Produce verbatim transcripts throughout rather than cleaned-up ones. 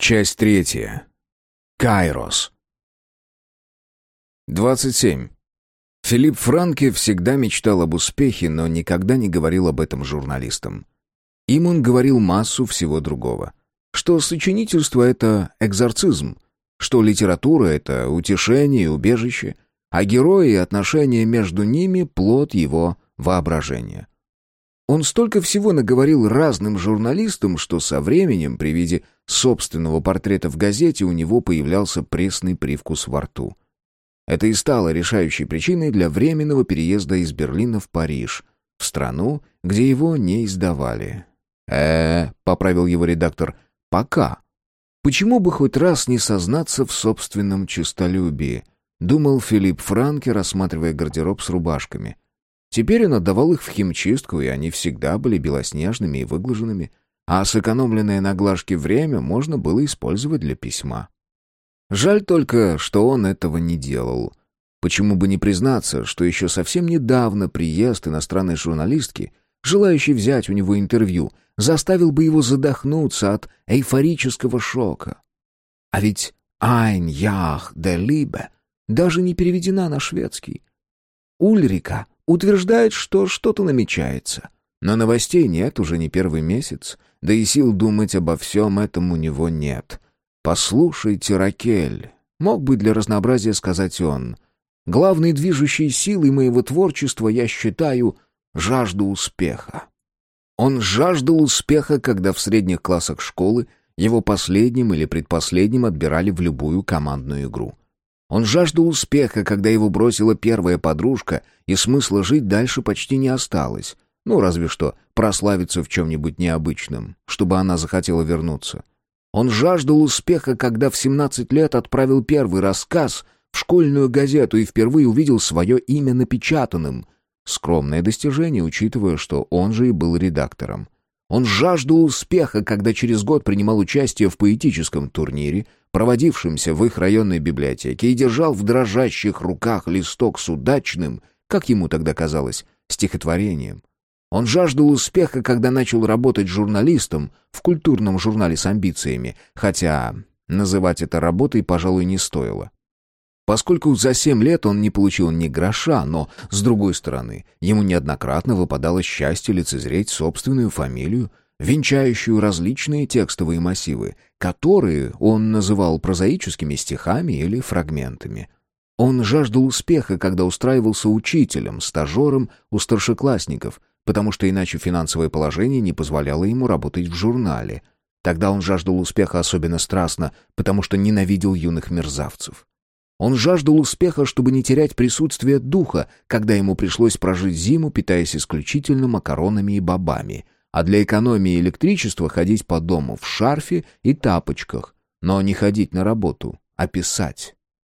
Часть третья. Кайрос. двадцать семь. Филипп Франке всегда мечтал об успехе, но никогда не говорил об этом журналистам. Им он говорил массу всего другого. Что сочинительство — это экзорцизм, что литература — это утешение и убежище, а герои и отношения между ними — плод его воображения. Он столько всего наговорил разным журналистам, что со временем при виде собственного портрета в газете у него появлялся пресный привкус во рту. Это и стало решающей причиной для временного переезда из Берлина в Париж, в страну, где его не издавали. «Э-э», — поправил его редактор, — «пока». «Почему бы хоть раз не сознаться в собственном честолюбии?» — думал Филипп Франке, рассматривая гардероб с рубашками. Теперь он отдавал их в химчистку, и они всегда были белоснежными и выглаженными, а сэкономленное на глажке время можно было использовать для письма. Жаль только, что он этого не делал. Почему бы не признаться, что еще совсем недавно приезд иностранной журналистки, желающей взять у него интервью, заставил бы его задохнуться от эйфорического шока. А ведь «Ein Jahr der Liebe» даже не переведена на шведский. Ульрика утверждает, что что-то намечается. Но новостей нет уже не первый месяц, да и сил думать обо всем этом у него нет. «Послушайте, Ракель», — мог бы для разнообразия сказать он, — «главной движущей силой моего творчества я считаю жажду успеха». Он жаждал успеха, когда в средних классах школы его последним или предпоследним отбирали в любую командную игру. Он жаждал успеха, когда его бросила первая подружка, и смысла жить дальше почти не осталось. Ну, разве что прославиться в чем-нибудь необычном, чтобы она захотела вернуться. Он жаждал успеха, когда в семнадцать лет отправил первый рассказ в школьную газету и впервые увидел свое имя напечатанным. Скромное достижение, учитывая, что он же и был редактором. Он жаждал успеха, когда через год принимал участие в поэтическом турнире, проводившемся в их районной библиотеке, и держал в дрожащих руках листок с удачным, как ему тогда казалось, стихотворением. Он жаждал успеха, когда начал работать журналистом в культурном журнале с амбициями, хотя называть это работой, пожалуй, не стоило. Поскольку за семь лет он не получил ни гроша, но, с другой стороны, ему неоднократно выпадало счастье лицезреть собственную фамилию, венчающую различные текстовые массивы, которые он называл прозаическими стихами или фрагментами. Он жаждал успеха, когда устраивался учителем, стажером у старшеклассников, потому что иначе финансовое положение не позволяло ему работать в журнале. Тогда он жаждал успеха особенно страстно, потому что ненавидел юных мерзавцев. Он жаждал успеха, чтобы не терять присутствие духа, когда ему пришлось прожить зиму, питаясь исключительно макаронами и бобами, а для экономии электричества ходить по дому в шарфе и тапочках, но не ходить на работу, а писать.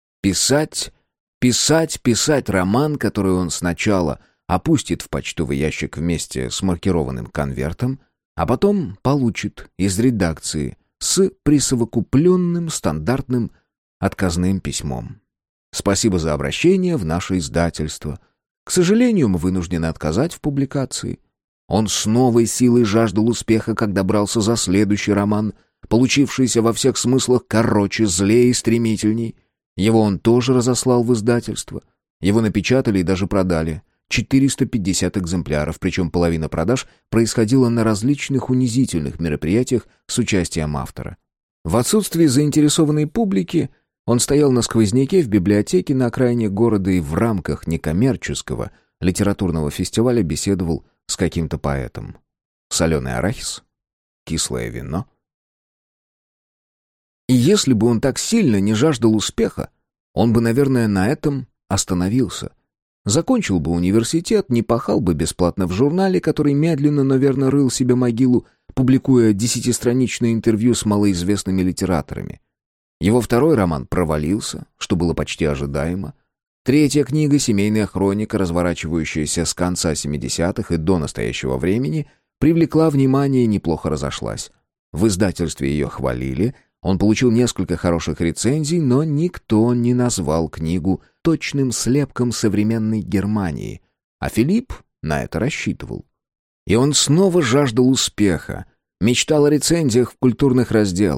Писать, писать, писать роман, который он сначала опустит в почтовый ящик вместе с маркированным конвертом, а потом получит из редакции с присовокупленным стандартным отказным письмом. Спасибо за обращение в наше издательство. К сожалению, мы вынуждены отказать в публикации. Он с новой силой жаждал успеха, когда брался за следующий роман, получившийся во всех смыслах короче, злее и стремительней. Его он тоже разослал в издательство. Его напечатали и даже продали. четыреста пятьдесят экземпляров, причем половина продаж происходила на различных унизительных мероприятиях с участием автора. В отсутствие заинтересованной публики он стоял на сквозняке в библиотеке на окраине города и в рамках некоммерческого литературного фестиваля беседовал с каким-то поэтом. Соленый арахис? Кислое вино? И если бы он так сильно не жаждал успеха, он бы, наверное, на этом остановился. Закончил бы университет, не пахал бы бесплатно в журнале, который медленно, но верно рыл себе могилу, публикуя десятистраничное интервью с малоизвестными литераторами. Его второй роман провалился, что было почти ожидаемо. Третья книга, семейная хроника, разворачивающаяся с конца семидесятых и до настоящего времени, привлекла внимание и неплохо разошлась. В издательстве ее хвалили, он получил несколько хороших рецензий, но никто не назвал книгу точным слепком современной Германии, а Филипп на это рассчитывал. И он снова жаждал успеха, мечтал о рецензиях в культурных разделах,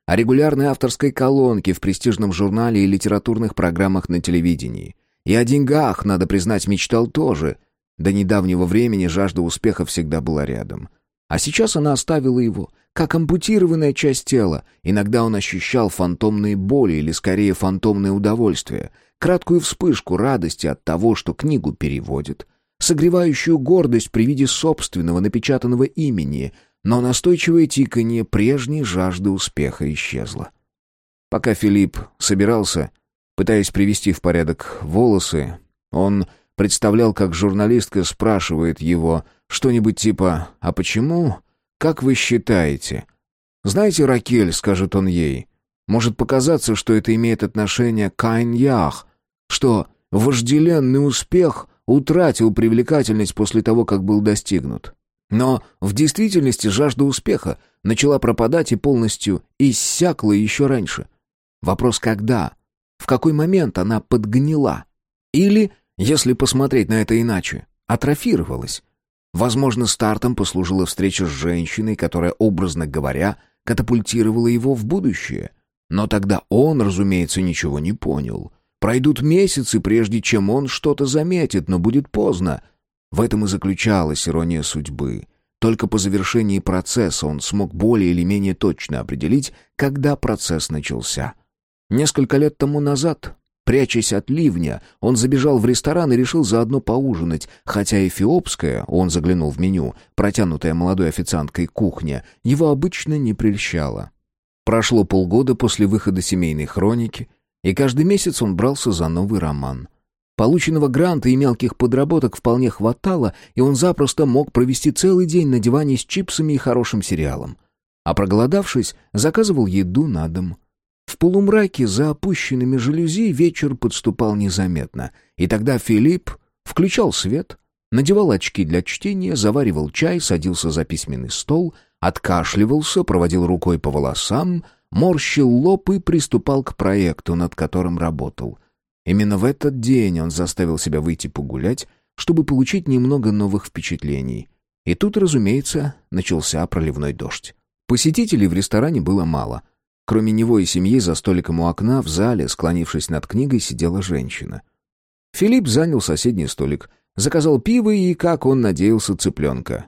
о регулярной авторской колонке в престижном журнале и литературных программах на телевидении. И о деньгах, надо признать, мечтал тоже. До недавнего времени жажда успеха всегда была рядом. А сейчас она оставила его, как ампутированная часть тела. Иногда он ощущал фантомные боли или, скорее, фантомное удовольствие, краткую вспышку радости от того, что книгу переводят, согревающую гордость при виде собственного напечатанного имени, но настойчивое тиканье прежней жажды успеха исчезло. Пока Филипп собирался, пытаясь привести в порядок волосы, он представлял, как журналистка спрашивает его что-нибудь типа «А почему? Как вы считаете?» «Знаете, Ракель», — скажет он ей, — «может показаться, что это имеет отношение к Каин-Ях, что вожделенный успех утратил привлекательность после того, как был достигнут. Но в действительности жажда успеха начала пропадать и полностью иссякла еще раньше. Вопрос когда? В какой момент она подгнила? Или, если посмотреть на это иначе, атрофировалась? Возможно, стартом послужила встреча с женщиной, которая, образно говоря, катапультировала его в будущее. Но тогда он, разумеется, ничего не понял. Пройдут месяцы, прежде чем он что-то заметит, но будет поздно. В этом и заключалась ирония судьбы. Только по завершении процесса он смог более или менее точно определить, когда процесс начался. Несколько лет тому назад, прячась от ливня, он забежал в ресторан и решил заодно поужинать, хотя эфиопская, он заглянул в меню, протянутая молодой официанткой кухня, его обычно не прельщала. Прошло полгода после выхода «Семейной хроники», и каждый месяц он брался за новый роман. Полученного гранта и мелких подработок вполне хватало, и он запросто мог провести целый день на диване с чипсами и хорошим сериалом. А проголодавшись, заказывал еду на дом. В полумраке за опущенными жалюзи вечер подступал незаметно, и тогда Филипп включал свет, надевал очки для чтения, заваривал чай, садился за письменный стол, откашливался, проводил рукой по волосам, морщил лоб и приступал к проекту, над которым работал. Именно в этот день он заставил себя выйти погулять, чтобы получить немного новых впечатлений. И тут, разумеется, начался проливной дождь. Посетителей в ресторане было мало. Кроме него и семьи, за столиком у окна в зале, склонившись над книгой, сидела женщина. Филипп занял соседний столик, заказал пиво и, как он надеялся, цыпленка.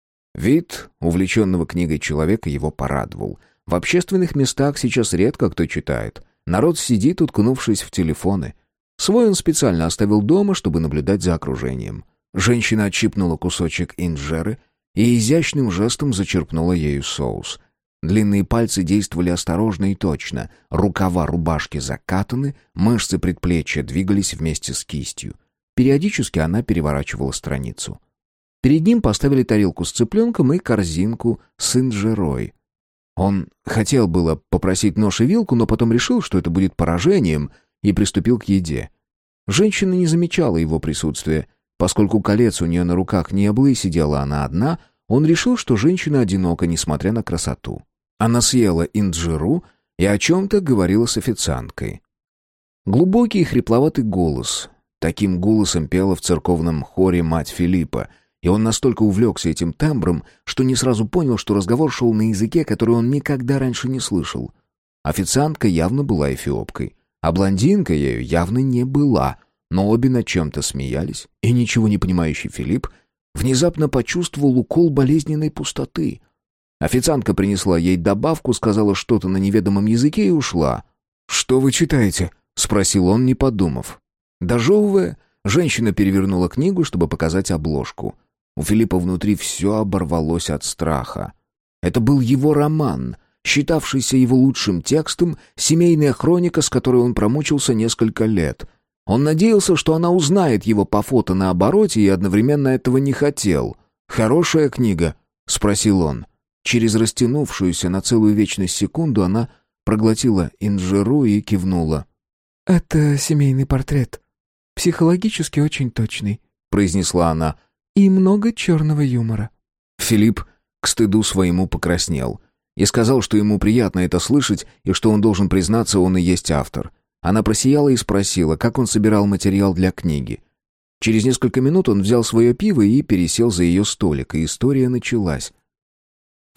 Вид увлеченного книгой человека его порадовал. В общественных местах сейчас редко кто читает. Народ сидит, уткнувшись в телефоны. Свой он специально оставил дома, чтобы наблюдать за окружением. Женщина отщипнула кусочек инжеры и изящным жестом зачерпнула ею соус. Длинные пальцы действовали осторожно и точно. Рукава рубашки закатаны, мышцы предплечья двигались вместе с кистью. Периодически она переворачивала страницу. Перед ним поставили тарелку с цыпленком и корзинку с инжерой. Он хотел было попросить нож и вилку, но потом решил, что это будет поражением, и приступил к еде. Женщина не замечала его присутствия. Поскольку колец у нее на руках не было и сидела она одна, он решил, что женщина одинока, несмотря на красоту. Она съела инжиру и о чем-то говорила с официанткой. Глубокий и хрипловатый голос. Таким голосом пела в церковном хоре мать Филиппа, и он настолько увлекся этим тембром, что не сразу понял, что разговор шел на языке, который он никогда раньше не слышал. Официантка явно была эфиопкой, а блондинка ею явно не была, но обе над чем-то смеялись, и ничего не понимающий Филипп внезапно почувствовал укол болезненной пустоты. Официантка принесла ей добавку, сказала что-то на неведомом языке и ушла. «Что вы читаете?» — спросил он, не подумав. Дожевывая, женщина перевернула книгу, чтобы показать обложку. У Филиппа внутри все оборвалось от страха. Это был его роман, считавшийся его лучшим текстом, семейная хроника, с которой он промучился несколько лет. Он надеялся, что она узнает его по фото на обороте, и одновременно этого не хотел. «Хорошая книга?» — спросил он. Через растянувшуюся на целую вечность секунду она проглотила инжиру и кивнула. «Это семейный портрет. Психологически очень точный», — произнесла она. «И много черного юмора». Филипп к стыду своему покраснел и сказал, что ему приятно это слышать и что он должен признаться, он и есть автор. Она просияла и спросила, как он собирал материал для книги. Через несколько минут он взял свое пиво и пересел за ее столик, и история началась.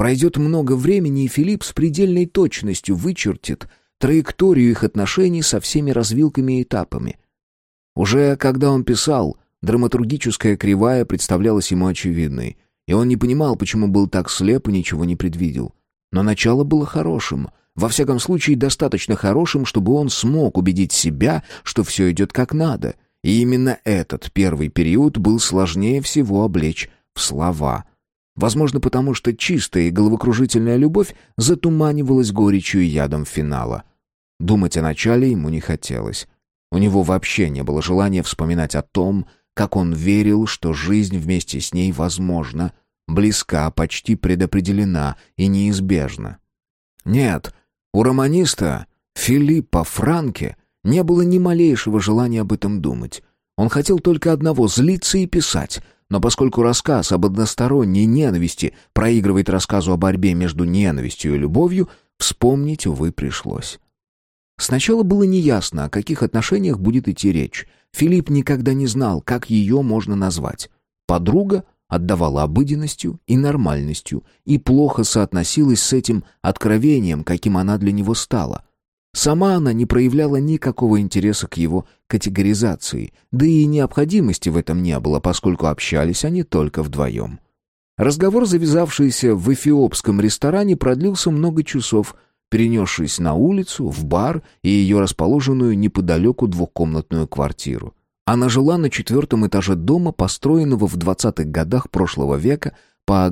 Пройдет много времени, и Филипп с предельной точностью вычертит траекторию их отношений со всеми развилками и этапами. Уже когда он писал, драматургическая кривая представлялась ему очевидной, и он не понимал, почему был так слеп и ничего не предвидел. Но начало было хорошим, во всяком случае достаточно хорошим, чтобы он смог убедить себя, что все идет как надо, и именно этот первый период был сложнее всего облечь в слова. Возможно, потому что чистая и головокружительная любовь затуманивалась горечью и ядом финала. Думать о начале ему не хотелось. У него вообще не было желания вспоминать о том, как он верил, что жизнь вместе с ней возможна, близка, почти предопределена и неизбежна. Нет, у романиста Филиппа Франке не было ни малейшего желания об этом думать. Он хотел только одного — злиться и писать. Но поскольку рассказ об односторонней ненависти проигрывает рассказу о борьбе между ненавистью и любовью, вспомнить, увы, пришлось. Сначала было неясно, о каких отношениях будет идти речь. Филипп никогда не знал, как ее можно назвать. Подруга отдавала обыденностью и нормальностью и плохо соотносилась с этим откровением, каким она для него стала. Сама она не проявляла никакого интереса к его категоризации, да и необходимости в этом не было, поскольку общались они только вдвоем. Разговор, завязавшийся в эфиопском ресторане, продлился много часов, перенесшись на улицу, в бар и ее расположенную неподалеку двухкомнатную квартиру. Она жила на четвертом этаже дома, построенного в двадцатых годах прошлого века по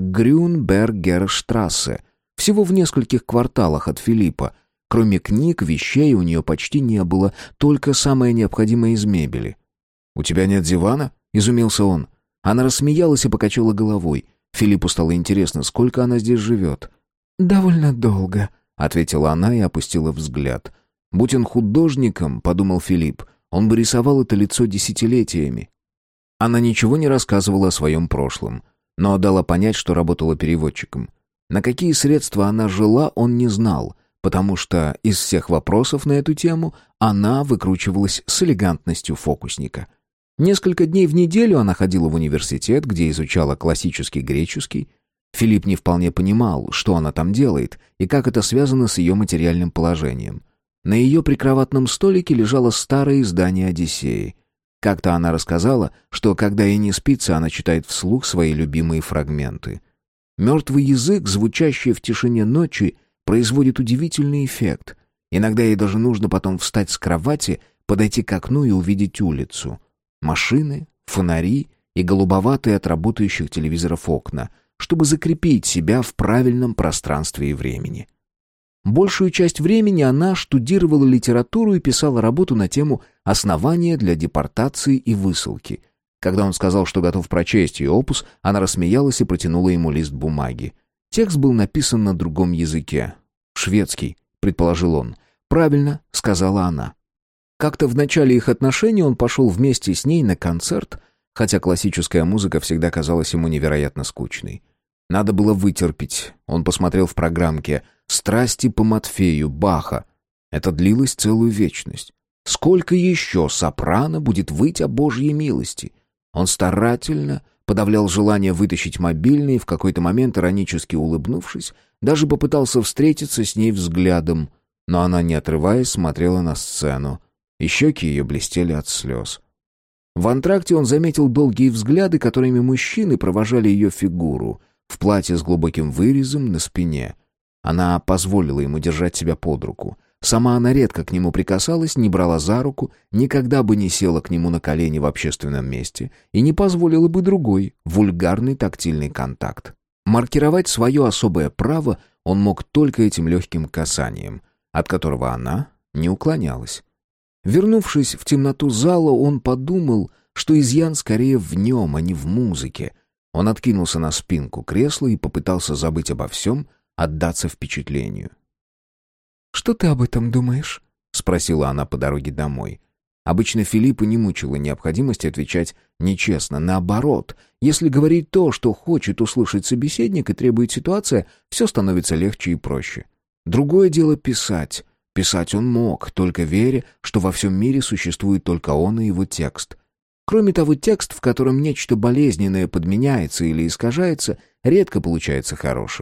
Грюнбергерштрассе, всего в нескольких кварталах от Филиппа. Кроме книг, вещей у нее почти не было, только самое необходимое из мебели. «У тебя нет дивана?» — изумился он. Она рассмеялась и покачала головой. Филиппу стало интересно, сколько она здесь живет. «Довольно долго», — ответила она и опустила взгляд. «Будь он художником», — подумал Филипп, — «он бы рисовал это лицо десятилетиями». Она ничего не рассказывала о своем прошлом, но дала понять, что работала переводчиком. На какие средства она жила, он не знал, потому что из всех вопросов на эту тему она выкручивалась с элегантностью фокусника. Несколько дней в неделю она ходила в университет, где изучала классический греческий. Филипп не вполне понимал, что она там делает и как это связано с ее материальным положением. На ее прикроватном столике лежало старое издание «Одиссеи». Как-то она рассказала, что когда ей не спится, она читает вслух свои любимые фрагменты. Мертвый язык, звучащий в тишине ночи, производит удивительный эффект. Иногда ей даже нужно потом встать с кровати, подойти к окну и увидеть улицу. Машины, фонари и голубоватые от работающих телевизоров окна, чтобы закрепить себя в правильном пространстве и времени. Большую часть времени она штудировала литературу и писала работу на тему «Основания для депортации и высылки». Когда он сказал, что готов прочесть ее опус, она рассмеялась и протянула ему лист бумаги. Текст был написан на другом языке. «Шведский», — предположил он. «Правильно», — сказала она. Как-то в начале их отношений он пошел вместе с ней на концерт, хотя классическая музыка всегда казалась ему невероятно скучной. Надо было вытерпеть. Он посмотрел в программке «Страсти по Матфею» Баха. Это длилось целую вечность. Сколько еще сопрано будет выть о Божьей милости? Он старательно подавлял желание вытащить мобильный и в какой-то момент, иронически улыбнувшись, даже попытался встретиться с ней взглядом, но она, не отрываясь, смотрела на сцену, и щеки ее блестели от слез. В антракте он заметил долгие взгляды, которыми мужчины провожали ее фигуру, в платье с глубоким вырезом на спине. Она позволила ему держать себя под руку. Сама она редко к нему прикасалась, не брала за руку, никогда бы не села к нему на колени в общественном месте и не позволила бы другой, вульгарный тактильный контакт. Маркировать свое особое право он мог только этим легким касанием, от которого она не уклонялась. Вернувшись в темноту зала, он подумал, что изъян скорее в нем, а не в музыке. Он откинулся на спинку кресла и попытался забыть обо всем, отдаться впечатлению. «Что ты об этом думаешь?» — спросила она по дороге домой. Обычно Филиппа не мучила необходимость отвечать нечестно. Наоборот, если говорить то, что хочет услышать собеседник и требует ситуация, все становится легче и проще. Другое дело писать. Писать он мог, только веря, что во всем мире существует только он и его текст. Кроме того, текст, в котором нечто болезненное подменяется или искажается, редко получается хорошим.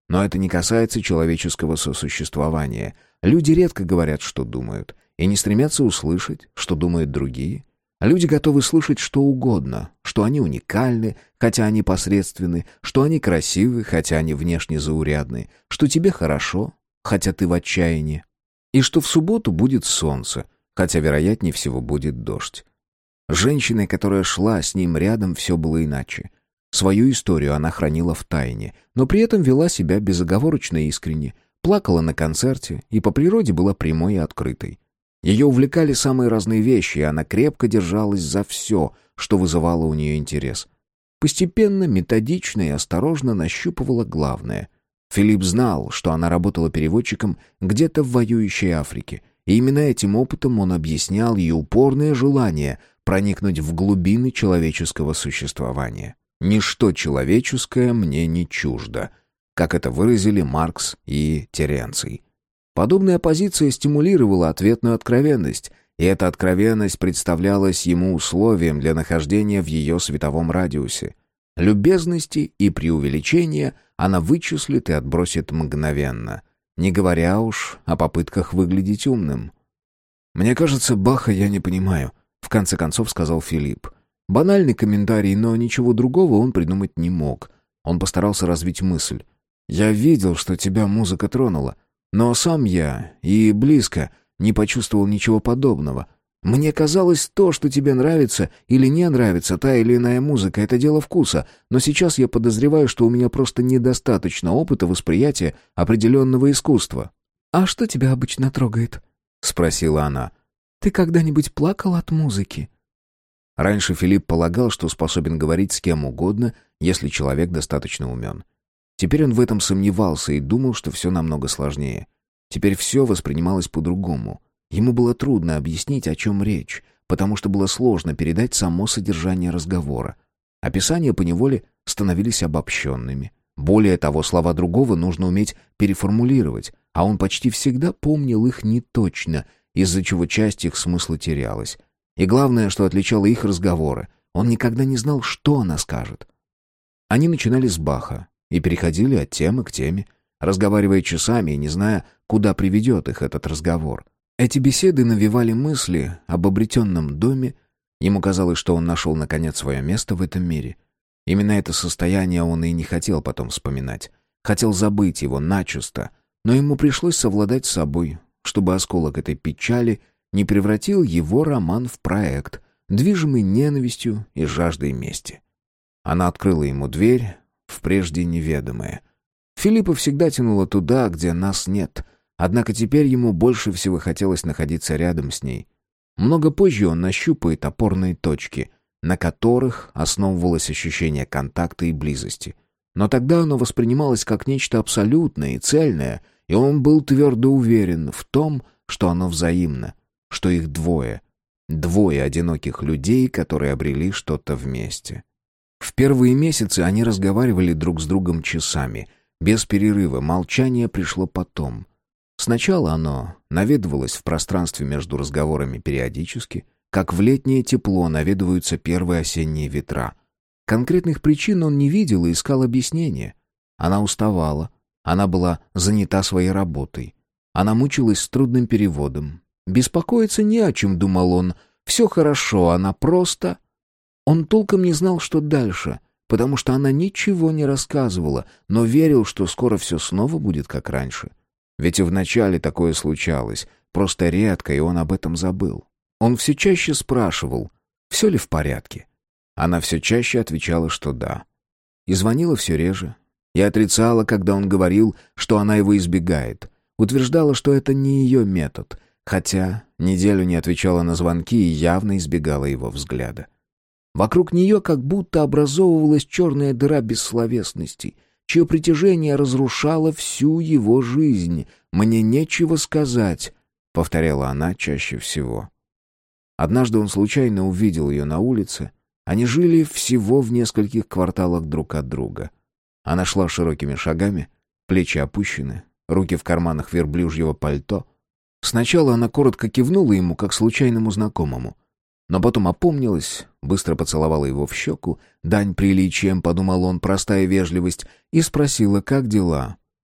Но это не касается человеческого сосуществования. Люди редко говорят, что думают, и не стремятся услышать, что думают другие. Люди готовы слышать что угодно, что они уникальны, хотя они посредственны, что они красивы, хотя они внешне заурядны, что тебе хорошо, хотя ты в отчаянии, и что в субботу будет солнце, хотя, вероятнее всего, будет дождь. Женщиной, которая шла с ним рядом, все было иначе. Свою историю она хранила в тайне, но при этом вела себя безоговорочно и искренне, плакала на концерте и по природе была прямой и открытой. Ее увлекали самые разные вещи, и она крепко держалась за все, что вызывало у нее интерес. Постепенно, методично и осторожно нащупывала главное. Филипп знал, что она работала переводчиком где-то в воюющей Африке, и именно этим опытом он объяснял ее упорное желание проникнуть в глубины человеческого существования. «Ничто человеческое мне не чуждо», как это выразили Маркс и Теренций. Подобная позиция стимулировала ответную откровенность, и эта откровенность представлялась ему условием для нахождения в ее световом радиусе. Любезности и преувеличения она вычислит и отбросит мгновенно, не говоря уж о попытках выглядеть умным. «Мне кажется, Баха я не понимаю», — в конце концов сказал Филипп. Банальный комментарий, но ничего другого он придумать не мог. Он постарался развить мысль. «Я видел, что тебя музыка тронула, но сам я и близко не почувствовал ничего подобного. Мне казалось, то, что тебе нравится или не нравится та или иная музыка, это дело вкуса, но сейчас я подозреваю, что у меня просто недостаточно опыта восприятия определенного искусства». «А что тебя обычно трогает?» — спросила она. «Ты когда-нибудь плакал от музыки?» Раньше Филипп полагал, что способен говорить с кем угодно, если человек достаточно умен. Теперь он в этом сомневался и думал, что все намного сложнее. Теперь все воспринималось по-другому. Ему было трудно объяснить, о чем речь, потому что было сложно передать само содержание разговора. Описания поневоле становились обобщенными. Более того, слова другого нужно уметь переформулировать, а он почти всегда помнил их неточно, из-за чего часть их смысла терялась. И главное, что отличало их разговоры, он никогда не знал, что она скажет. Они начинали с Баха и переходили от темы к теме, разговаривая часами и не зная, куда приведет их этот разговор. Эти беседы навевали мысли об обретенном доме. Ему казалось, что он нашел наконец свое место в этом мире. Именно это состояние он и не хотел потом вспоминать. Хотел забыть его начисто, но ему пришлось совладать с собой, чтобы осколок этой печали не превратил его роман в проект, движимый ненавистью и жаждой мести. Она открыла ему дверь в прежде неведомое. Филиппа всегда тянуло туда, где нас нет, однако теперь ему больше всего хотелось находиться рядом с ней. Много позже он нащупает опорные точки, на которых основывалось ощущение контакта и близости. Но тогда оно воспринималось как нечто абсолютное и цельное, и он был твердо уверен в том, что оно взаимно, что их двое, двое одиноких людей, которые обрели что-то вместе. В первые месяцы они разговаривали друг с другом часами, без перерыва, молчание пришло потом. Сначала оно наведывалось в пространстве между разговорами периодически, как в летнее тепло наведываются первые осенние ветра. Конкретных причин он не видел и искал объяснения. Она уставала, она была занята своей работой, она мучилась с трудным переводом. Беспокоиться не о чем, думал он, все хорошо, она просто... Он толком не знал, что дальше, потому что она ничего не рассказывала, но верил, что скоро все снова будет как раньше. Ведь и вначале такое случалось, просто редко, и он об этом забыл. Он все чаще спрашивал, все ли в порядке. Она все чаще отвечала, что да. И звонила все реже. И отрицала, когда он говорил, что она его избегает. Утверждала, что это не ее метод, хотя неделю не отвечала на звонки и явно избегала его взгляда. Вокруг нее как будто образовывалась черная дыра бессловесности, чье притяжение разрушало всю его жизнь. «Мне нечего сказать», — повторяла она чаще всего. Однажды он случайно увидел ее на улице. Они жили всего в нескольких кварталах друг от друга. Она шла широкими шагами, плечи опущены, руки в карманах верблюжьего пальто. Сначала она коротко кивнула ему, как случайному знакомому. Но потом опомнилась, быстро поцеловала его в щеку, дань приличием, подумал он, простая вежливость, и спросила, как дела.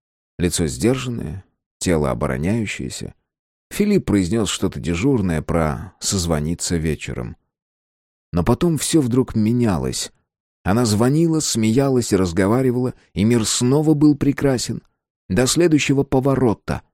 Лицо сдержанное, тело обороняющееся. Филипп произнес что-то дежурное про «созвониться вечером». Но потом все вдруг менялось. Она звонила, смеялась и разговаривала, и мир снова был прекрасен. До следующего поворота.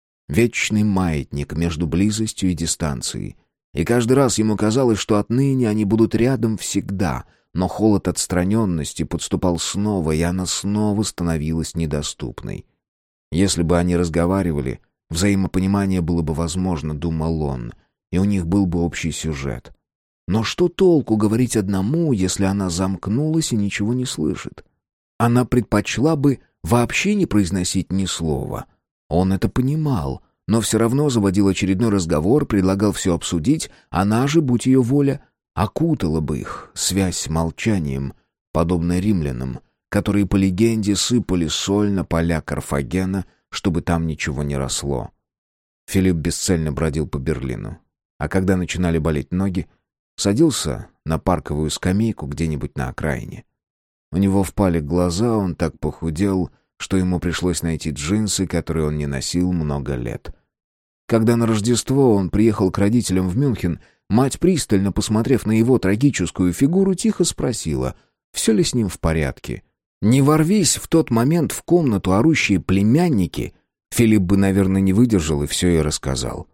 Вечный маятник между близостью и дистанцией. И каждый раз ему казалось, что отныне они будут рядом всегда, но холод отстраненности подступал снова, и она снова становилась недоступной. Если бы они разговаривали, взаимопонимание было бы возможно, думал он, и у них был бы общий сюжет. Но что толку говорить одному, если она замкнулась и ничего не слышит? Она предпочла бы вообще не произносить ни слова. Он это понимал, но все равно заводил очередной разговор, предлагал все обсудить, она же, будь ее воля, окутала бы их связь молчанием, подобно римлянам, которые по легенде сыпали соль на поля Карфагена, чтобы там ничего не росло. Филипп бесцельно бродил по Берлину, а когда начинали болеть ноги, садился на парковую скамейку где-нибудь на окраине. У него впали глаза, он так похудел, что ему пришлось найти джинсы, которые он не носил много лет. Когда на Рождество он приехал к родителям в Мюнхен, мать, пристально посмотрев на его трагическую фигуру, тихо спросила, все ли с ним в порядке. Не ворвись в тот момент в комнату орущие племянники, Филипп бы, наверное, не выдержал и все ей рассказал.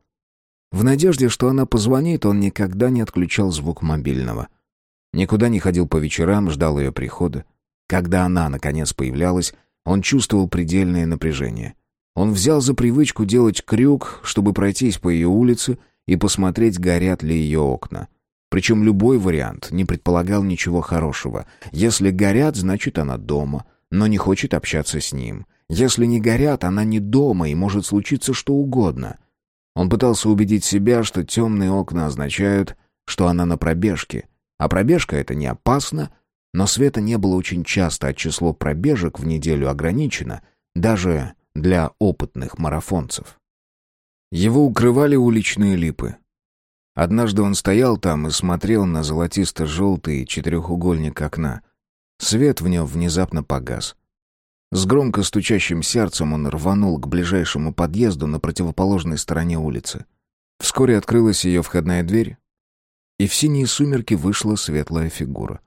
В надежде, что она позвонит, он никогда не отключал звук мобильного. Никуда не ходил по вечерам, ждал ее прихода. Когда она, наконец, появлялась, он чувствовал предельное напряжение. Он взял за привычку делать крюк, чтобы пройтись по ее улице и посмотреть, горят ли ее окна. Причем любой вариант не предполагал ничего хорошего. Если горят, значит, она дома, но не хочет общаться с ним. Если не горят, она не дома, и может случиться что угодно. Он пытался убедить себя, что темные окна означают, что она на пробежке. А пробежка — это не опасно, но света не было очень часто, а число пробежек в неделю ограничено, даже для опытных марафонцев. Его укрывали уличные липы. Однажды он стоял там и смотрел на золотисто-желтый четырехугольник окна. Свет в нем внезапно погас. С громко стучащим сердцем он рванул к ближайшему подъезду на противоположной стороне улицы. Вскоре открылась ее входная дверь, и в синие сумерки вышла светлая фигура.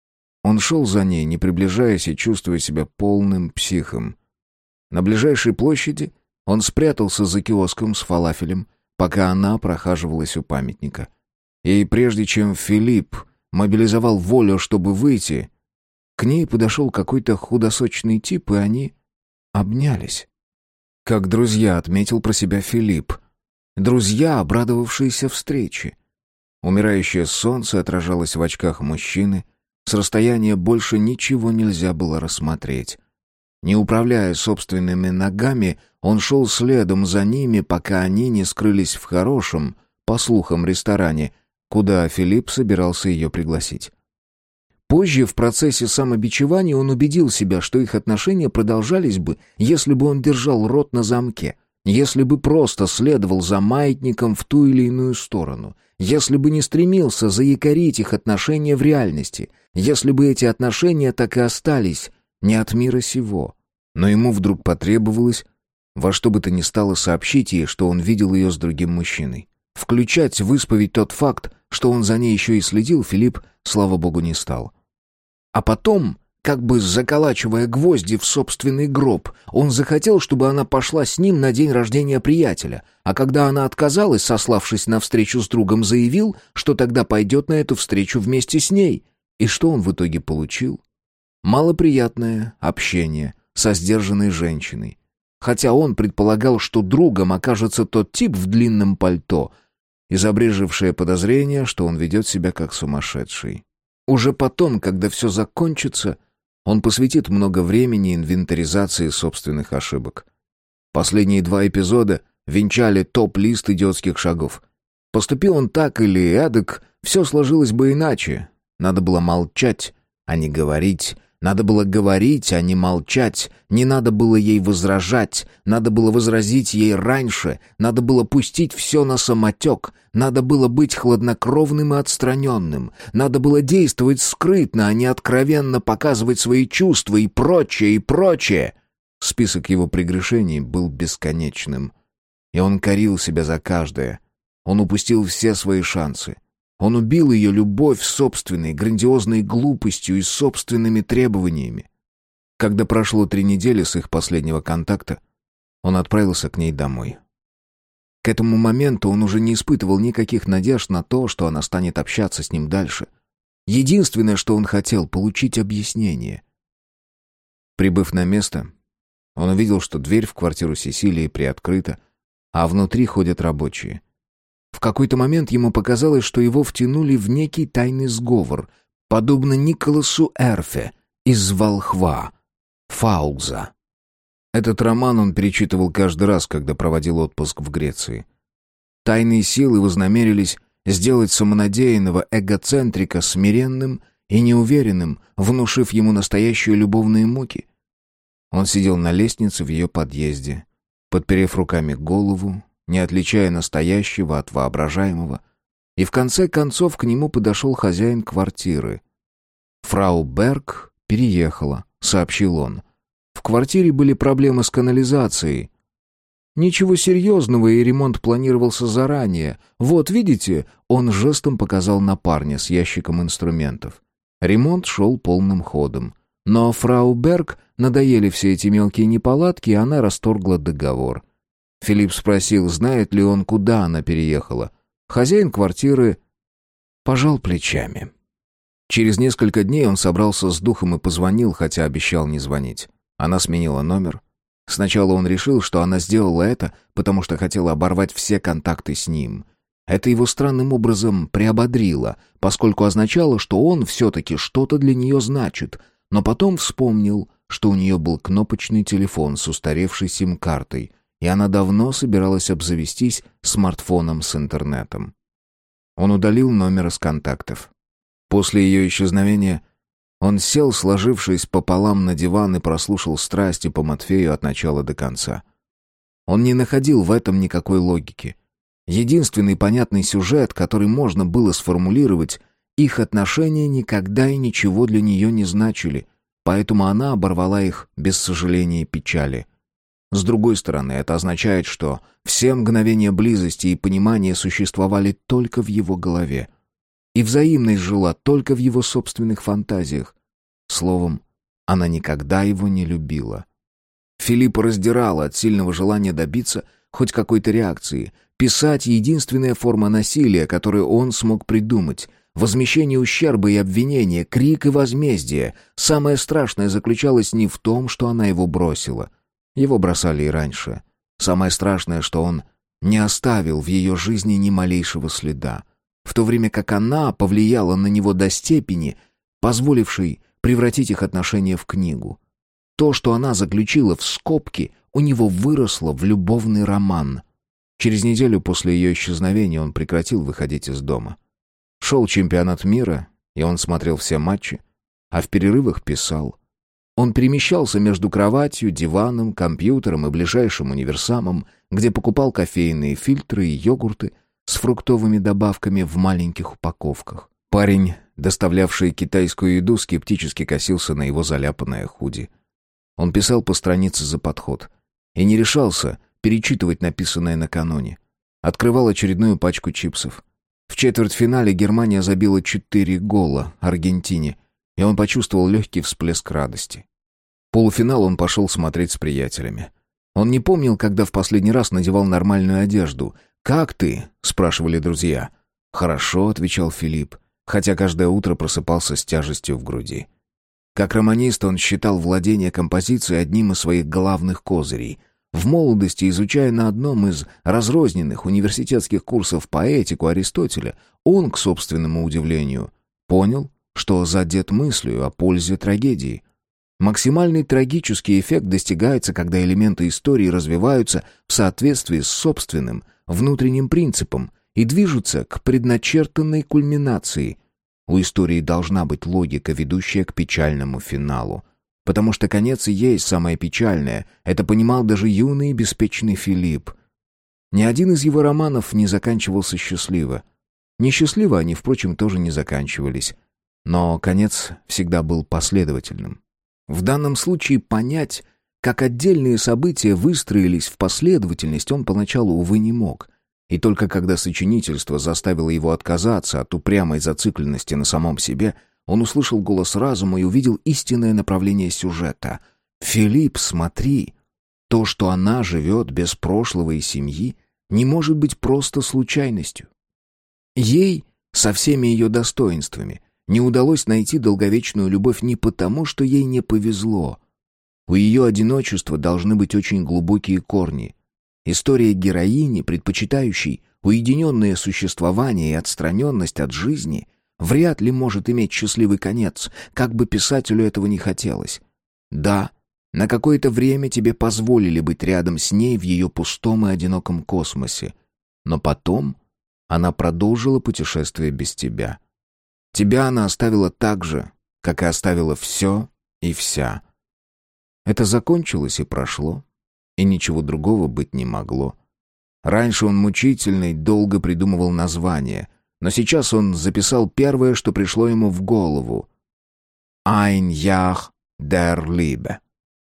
Он шел за ней, не приближаясь и чувствуя себя полным психом. На ближайшей площади он спрятался за киоском с фалафелем, пока она прохаживалась у памятника. И прежде чем Филипп мобилизовал волю, чтобы выйти, к ней подошел какой-то худосочный тип, и они обнялись. Как друзья, отметил про себя Филипп. Друзья, обрадовавшиеся встрече. Умирающее солнце отражалось в очках мужчины. С расстояния больше ничего нельзя было рассмотреть. Не управляя собственными ногами, он шел следом за ними, пока они не скрылись в хорошем, по слухам, ресторане, куда Филипп собирался ее пригласить. Позже, в процессе самобичевания, он убедил себя, что их отношения продолжались бы, если бы он держал рот на замке, если бы просто следовал за маятником в ту или иную сторону, если бы не стремился заякорить их отношения в реальности, если бы эти отношения так и остались не от мира сего. Но ему вдруг потребовалось во что бы то ни стало сообщить ей, что он видел ее с другим мужчиной. Включать в исповедь тот факт, что он за ней еще и следил, Филипп, слава богу, не стал. А потом, как бы заколачивая гвозди в собственный гроб, он захотел, чтобы она пошла с ним на день рождения приятеля, а когда она отказалась, сославшись на встречу с другом, заявил, что тогда пойдет на эту встречу вместе с ней. И что он в итоге получил? Малоприятное общение со сдержанной женщиной. Хотя он предполагал, что другом окажется тот тип в длинном пальто, и забрежевшее подозрение, что он ведет себя как сумасшедший. Уже потом, когда все закончится, он посвятит много времени инвентаризации собственных ошибок. Последние два эпизода венчали топ-лист идиотских шагов. Поступил он так или эдак, все сложилось бы иначе. Надо было молчать, а не говорить. Надо было говорить, а не молчать. Не надо было ей возражать. Надо было возразить ей раньше. Надо было пустить все на самотек. Надо было быть хладнокровным и отстраненным. Надо было действовать скрытно, а не откровенно показывать свои чувства и прочее, и прочее. Список его прегрешений был бесконечным. И он корил себя за каждое. Он упустил все свои шансы. Он убил ее любовь собственной, грандиозной глупостью и собственными требованиями. Когда прошло три недели с их последнего контакта, он отправился к ней домой. К этому моменту он уже не испытывал никаких надежд на то, что она станет общаться с ним дальше. Единственное, что он хотел — получить объяснение. Прибыв на место, он увидел, что дверь в квартиру Сесилии приоткрыта, а внутри ходят рабочие. В какой-то момент ему показалось, что его втянули в некий тайный сговор, подобно Николасу Эрфе из «Волхва», Фаулза. Этот роман он перечитывал каждый раз, когда проводил отпуск в Греции. Тайные силы вознамерились сделать самонадеянного эгоцентрика смиренным и неуверенным, внушив ему настоящие любовные муки. Он сидел на лестнице в ее подъезде, подперев руками голову, не отличая настоящего от воображаемого, и в конце концов к нему подошел хозяин квартиры. «Фрау Берг переехала», — сообщил он. «В квартире были проблемы с канализацией». «Ничего серьезного, и ремонт планировался заранее. Вот, видите?» — он жестом показал на парня с ящиком инструментов. Ремонт шел полным ходом. Но фрау Берг надоели все эти мелкие неполадки, и она расторгла договор. Филипп спросил, знает ли он, куда она переехала. Хозяин квартиры пожал плечами. Через несколько дней он собрался с духом и позвонил, хотя обещал не звонить. Она сменила номер. Сначала он решил, что она сделала это, потому что хотела оборвать все контакты с ним. Это его странным образом приободрило, поскольку означало, что он все-таки что-то для нее значит, но потом вспомнил, что у нее был кнопочный телефон с устаревшей сим-картой, и она давно собиралась обзавестись смартфоном с интернетом. Он удалил номер из контактов. После ее исчезновения он сел, сложившись пополам на диван, и прослушал страсти по Матфею от начала до конца. Он не находил в этом никакой логики. Единственный понятный сюжет, который можно было сформулировать, их отношения никогда и ничего для нее не значили, поэтому она оборвала их без сожаления и печали. С другой стороны, это означает, что все мгновения близости и понимания существовали только в его голове. И взаимность жила только в его собственных фантазиях. Словом, она никогда его не любила. Филиппа раздирало от сильного желания добиться хоть какой-то реакции. Писать — единственная форма насилия, которую он смог придумать. Возмещение ущерба и обвинения, крик и возмездие. Самое страшное заключалось не в том, что она его бросила. Его бросали и раньше. Самое страшное, что он не оставил в ее жизни ни малейшего следа. В то время как она повлияла на него до степени, позволившей превратить их отношения в книгу. То, что она заключила в скобки, у него выросло в любовный роман. Через неделю после ее исчезновения он прекратил выходить из дома. Шел чемпионат мира, и он смотрел все матчи, а в перерывах писал. Он перемещался между кроватью, диваном, компьютером и ближайшим универсамом, где покупал кофейные фильтры и йогурты с фруктовыми добавками в маленьких упаковках. Парень, доставлявший китайскую еду, скептически косился на его заляпанное худи. Он писал по странице за подход и не решался перечитывать написанное накануне. Открывал очередную пачку чипсов. В четвертьфинале Германия забила четыре гола Аргентине, и он почувствовал легкий всплеск радости. Полуфинал он пошел смотреть с приятелями. Он не помнил, когда в последний раз надевал нормальную одежду. «Как ты?» — спрашивали друзья. «Хорошо», — отвечал Филипп, хотя каждое утро просыпался с тяжестью в груди. Как романист он считал владение композицией одним из своих главных козырей. В молодости, изучая на одном из разрозненных университетских курсов поэтику Аристотеля, он, к собственному удивлению, понял, что задет мыслью о пользе трагедии. Максимальный трагический эффект достигается, когда элементы истории развиваются в соответствии с собственным внутренним принципом и движутся к предначертанной кульминации. У истории должна быть логика, ведущая к печальному финалу. Потому что конец и есть самое печальное. Это понимал даже юный и беспечный Филипп. Ни один из его романов не заканчивался счастливо. Несчастливо они, впрочем, тоже не заканчивались. Но конец всегда был последовательным. В данном случае понять, Как отдельные события выстроились в последовательность, он поначалу, увы, не мог. И только когда сочинительство заставило его отказаться от упрямой зацикленности на самом себе, он услышал голос разума и увидел истинное направление сюжета. «Филипп, смотри! То, что она живет без прошлого и семьи, не может быть просто случайностью. Ей, со всеми ее достоинствами, не удалось найти долговечную любовь не потому, что ей не повезло. У ее одиночества должны быть очень глубокие корни. История героини, предпочитающей уединенное существование и отстраненность от жизни, вряд ли может иметь счастливый конец, как бы писателю этого не хотелось. Да, на какое-то время тебе позволили быть рядом с ней в ее пустом и одиноком космосе, но потом она продолжила путешествие без тебя. Тебя она оставила так же, как и оставила все и вся. Это закончилось и прошло, и ничего другого быть не могло. Раньше он мучительно и долго придумывал название, но сейчас он записал первое, что пришло ему в голову. «Ein Jahr der Liebe».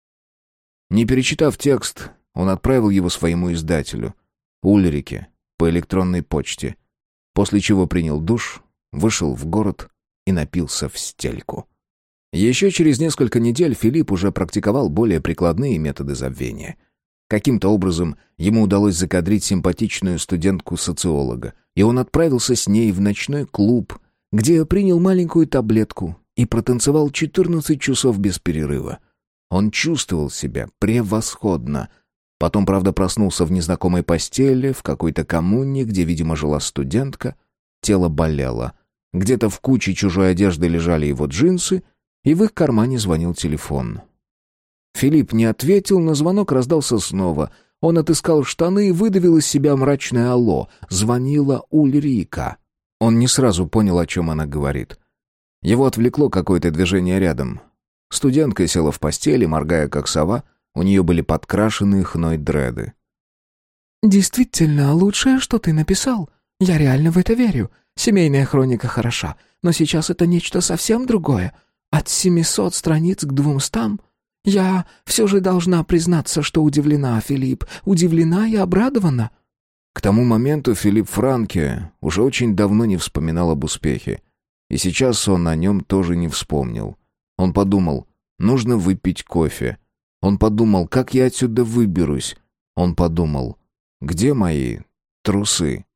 Не перечитав текст, он отправил его своему издателю, Ульрике, по электронной почте, после чего принял душ, вышел в город и напился в стельку. Еще через несколько недель Филипп уже практиковал более прикладные методы забвения. Каким-то образом ему удалось закадрить симпатичную студентку-социолога, и он отправился с ней в ночной клуб, где принял маленькую таблетку и протанцевал четырнадцать часов без перерыва. Он чувствовал себя превосходно. Потом, правда, проснулся в незнакомой постели, в какой-то коммуне, где, видимо, жила студентка. Тело болело. Где-то в куче чужой одежды лежали его джинсы, и в их кармане звонил телефон. Филипп не ответил, но звонок раздался снова. Он отыскал штаны и выдавил из себя мрачное «алло». Звонила Ульрика. Он не сразу понял, о чем она говорит. Его отвлекло какое-то движение рядом. Студентка села в постели, моргая как сова. У нее были подкрашенные хной дреды. «Действительно, лучшее, что ты написал. Я реально в это верю. Семейная хроника хороша, но сейчас это нечто совсем другое. От семисот страниц к двумстам. Я все же должна признаться, что удивлена, Филипп. Удивлена и обрадована». К тому моменту Филипп Франке уже очень давно не вспоминал об успехе. И сейчас он о нем тоже не вспомнил. Он подумал, нужно выпить кофе. Он подумал, как я отсюда выберусь. Он подумал, где мои трусы?